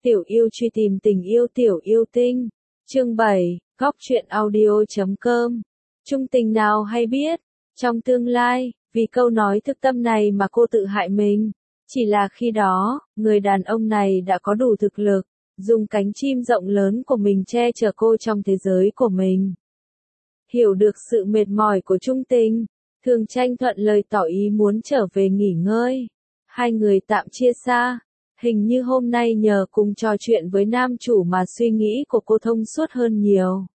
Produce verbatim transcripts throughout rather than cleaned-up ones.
Tiểu yêu truy tìm tình yêu tiểu yêu tinh. Chương bảy, góc truyện audio.com. Trung tình nào hay biết, trong tương lai, vì câu nói thực tâm này mà cô tự hại mình. Chỉ là khi đó, người đàn ông này đã có đủ thực lực, dùng cánh chim rộng lớn của mình che chở cô trong thế giới của mình. Hiểu được sự mệt mỏi của Trung tình, Thường Tranh thuận lời tỏ ý muốn trở về nghỉ ngơi. Hai người tạm chia xa. Hình như hôm nay nhờ cùng trò chuyện với nam chủ mà suy nghĩ của cô thông suốt hơn nhiều.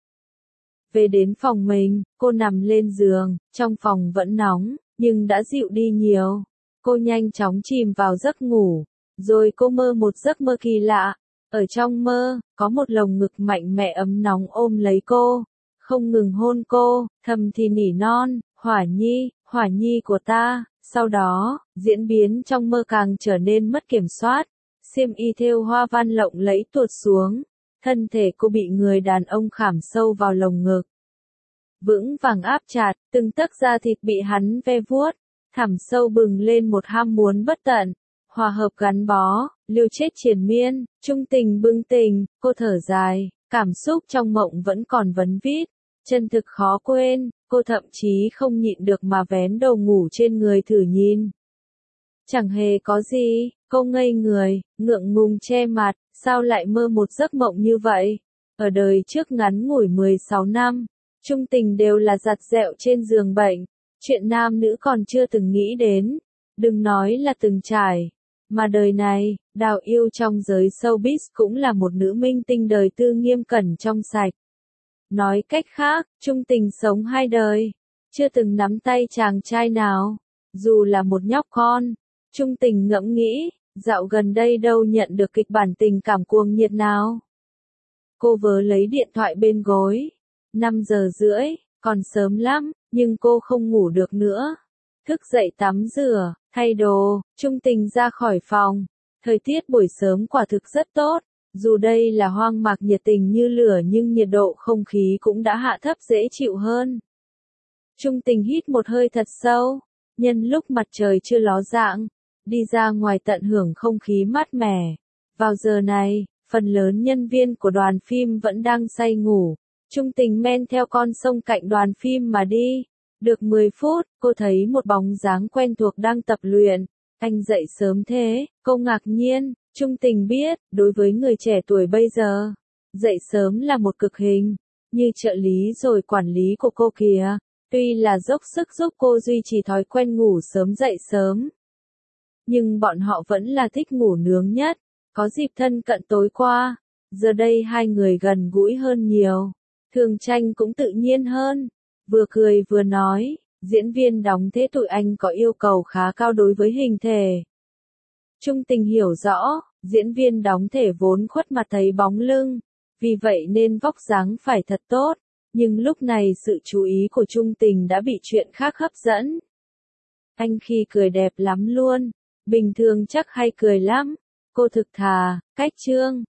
Về đến phòng mình, cô nằm lên giường, trong phòng vẫn nóng, nhưng đã dịu đi nhiều. Cô nhanh chóng chìm vào giấc ngủ, rồi cô mơ một giấc mơ kỳ lạ. Ở trong mơ, có một lồng ngực mạnh mẽ ấm nóng ôm lấy cô, không ngừng hôn cô, thầm thì nỉ non, Hỏa Nhi, Hỏa Nhi của ta. Sau đó, diễn biến trong mơ càng trở nên mất kiểm soát. Xiêm y thêu hoa văn lộng lẫy tuột xuống, thân thể cô bị người đàn ông khảm sâu vào lồng ngực. Vững vàng áp chặt, từng tấc da thịt bị hắn ve vuốt, thẳm sâu bừng lên một ham muốn bất tận, hòa hợp gắn bó, liều chết triền miên, trung tình bưng tình, cô thở dài, cảm xúc trong mộng vẫn còn vấn vít, chân thực khó quên, cô thậm chí không nhịn được mà vén đầu ngủ trên người thử nhìn. Chẳng hề có gì, cô ngây người, ngượng ngùng che mặt, sao lại mơ một giấc mộng như vậy? Ở đời trước ngắn ngủi mười sáu năm, trung tình đều là giặt dẹo trên giường bệnh, chuyện nam nữ còn chưa từng nghĩ đến, đừng nói là từng trải. Mà đời này, Đào Yêu trong giới showbiz cũng là một nữ minh tinh đời tư nghiêm cẩn trong sạch. Nói cách khác, trung tình sống hai đời, chưa từng nắm tay chàng trai nào, dù là một nhóc con. Trung tình ngẫm nghĩ, dạo gần đây đâu nhận được kịch bản tình cảm cuồng nhiệt nào. Cô vớ lấy điện thoại bên gối. năm giờ rưỡi, còn sớm lắm, nhưng cô không ngủ được nữa. Thức dậy tắm rửa, thay đồ, trung tình ra khỏi phòng. Thời tiết buổi sớm quả thực rất tốt. Dù đây là hoang mạc nhiệt tình như lửa nhưng nhiệt độ không khí cũng đã hạ thấp dễ chịu hơn. Trung tình hít một hơi thật sâu. Nhân lúc mặt trời chưa ló dạng, đi ra ngoài tận hưởng không khí mát mẻ. Vào giờ này, phần lớn nhân viên của đoàn phim vẫn đang say ngủ. Trung tình men theo con sông cạnh đoàn phim mà đi. Được mười phút, cô thấy một bóng dáng quen thuộc đang tập luyện. Anh dậy sớm thế, cô ngạc nhiên. Trung tình biết, đối với người trẻ tuổi bây giờ, dậy sớm là một cực hình. Như trợ lý rồi quản lý của cô kìa. Tuy là dốc sức giúp cô duy trì thói quen ngủ sớm dậy sớm, nhưng bọn họ vẫn là thích ngủ nướng nhất. Có dịp thân cận tối qua, giờ đây hai người gần gũi hơn nhiều. Thường Tranh cũng tự nhiên hơn, vừa cười vừa nói, diễn viên đóng thế tụi anh có yêu cầu khá cao đối với hình thể. Trung tình hiểu rõ, diễn viên đóng thể vốn khuất mặt thấy bóng lưng, vì vậy nên vóc dáng phải thật tốt. Nhưng lúc này sự chú ý của Trung tình đã bị chuyện khác hấp dẫn. Anh khi cười đẹp lắm luôn, bình thường chắc hay cười lắm. Cô thực thà, cách trương,